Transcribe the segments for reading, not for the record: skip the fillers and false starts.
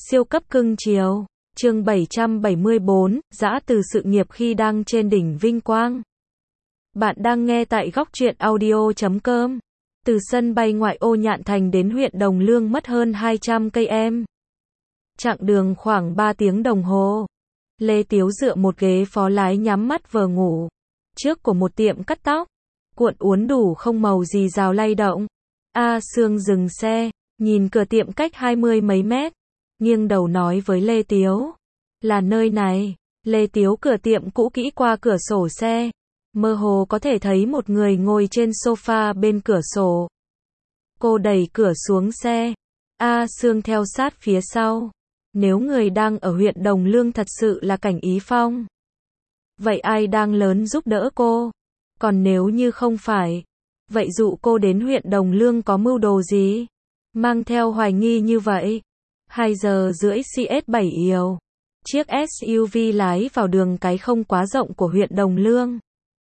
Siêu cấp cưng chiều. Chương 774, giã từ sự nghiệp khi đang trên đỉnh vinh quang. Bạn đang nghe tại góc truyện audio.com. Từ sân bay ngoại ô Nhạn Thành đến huyện Đồng Lương mất hơn 200 km. Chặng đường khoảng 3 tiếng đồng hồ. Lê Tiếu dựa một ghế phó lái nhắm mắt vờ ngủ. Trước của một tiệm cắt tóc. Cuộn uốn đủ không màu gì rào lay động. A Sương dừng xe, nhìn cửa tiệm cách 20 mấy mét. Nghiêng đầu nói với Lê Tiếu. Là nơi này. Lê Tiếu cửa tiệm cũ kỹ qua cửa sổ xe. Mơ hồ có thể thấy một người ngồi trên sofa bên cửa sổ. Cô đẩy cửa xuống xe. A Sương theo sát phía sau. Nếu người đang ở huyện Đồng Lương thật sự là Cảnh Ý Phong, vậy ai đang lớn giúp đỡ cô? Còn nếu như không phải, vậy dụ cô đến huyện Đồng Lương có mưu đồ gì? Mang theo hoài nghi như vậy. 2 giờ rưỡi CS7 IL. Chiếc SUV lái vào đường cái không quá rộng của huyện Đồng Lương.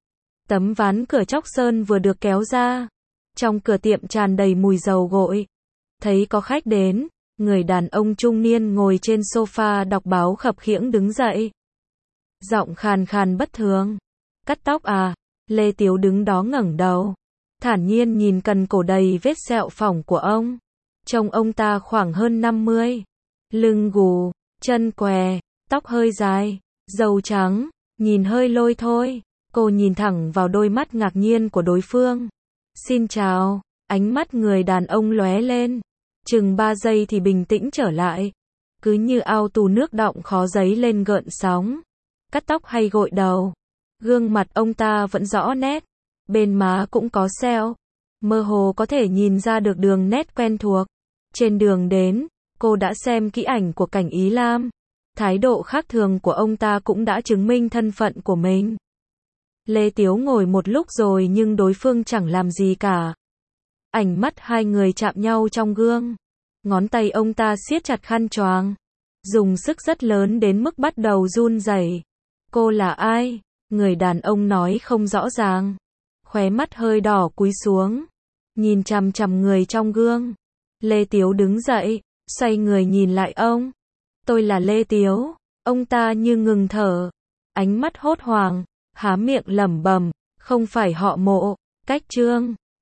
Tấm ván cửa chóc sơn vừa được kéo ra. Trong cửa tiệm tràn đầy mùi dầu gội. Thấy có khách đến, người đàn ông trung niên ngồi trên sofa đọc báo khập khiễng đứng dậy. Giọng khàn khàn bất thường. Cắt tóc à? Lê Tiếu đứng đó ngẩng đầu. Thản nhiên nhìn cần cổ đầy vết sẹo phỏng của ông. Trông ông ta khoảng hơn 50. Lưng gù, chân què, tóc hơi dài, râu trắng, nhìn hơi lôi thôi. Cô nhìn thẳng vào đôi mắt ngạc nhiên của đối phương. Xin chào, ánh mắt người đàn ông lóe lên. Chừng 3 giây thì bình tĩnh trở lại. Cứ như ao tù nước đọng khó dấy lên gợn sóng. Cắt tóc hay gội đầu? Gương mặt ông ta vẫn rõ nét. Bên má cũng có sẹo. Mơ hồ có thể nhìn ra được đường nét quen thuộc. Trên đường đến, cô đã xem kỹ ảnh của Cảnh Ý Lam. Thái độ khác thường của ông ta cũng đã chứng minh thân phận của mình. Lê Tiếu ngồi một lúc rồi nhưng đối phương chẳng làm gì cả. Ánh mắt hai người chạm nhau trong gương. Ngón tay ông ta siết chặt khăn choàng. Dùng sức rất lớn đến mức bắt đầu run rẩy. Cô là ai? Người đàn ông nói không rõ ràng. Khóe mắt hơi đỏ cúi xuống. Nhìn chằm chằm người trong gương. Lê Tiếu đứng dậy, xoay người nhìn lại ông. Tôi là Lê Tiếu. Ông ta như ngừng thở. Ánh mắt hốt hoảng, há miệng lẩm bẩm, không phải họ Mộ, Cách Trương.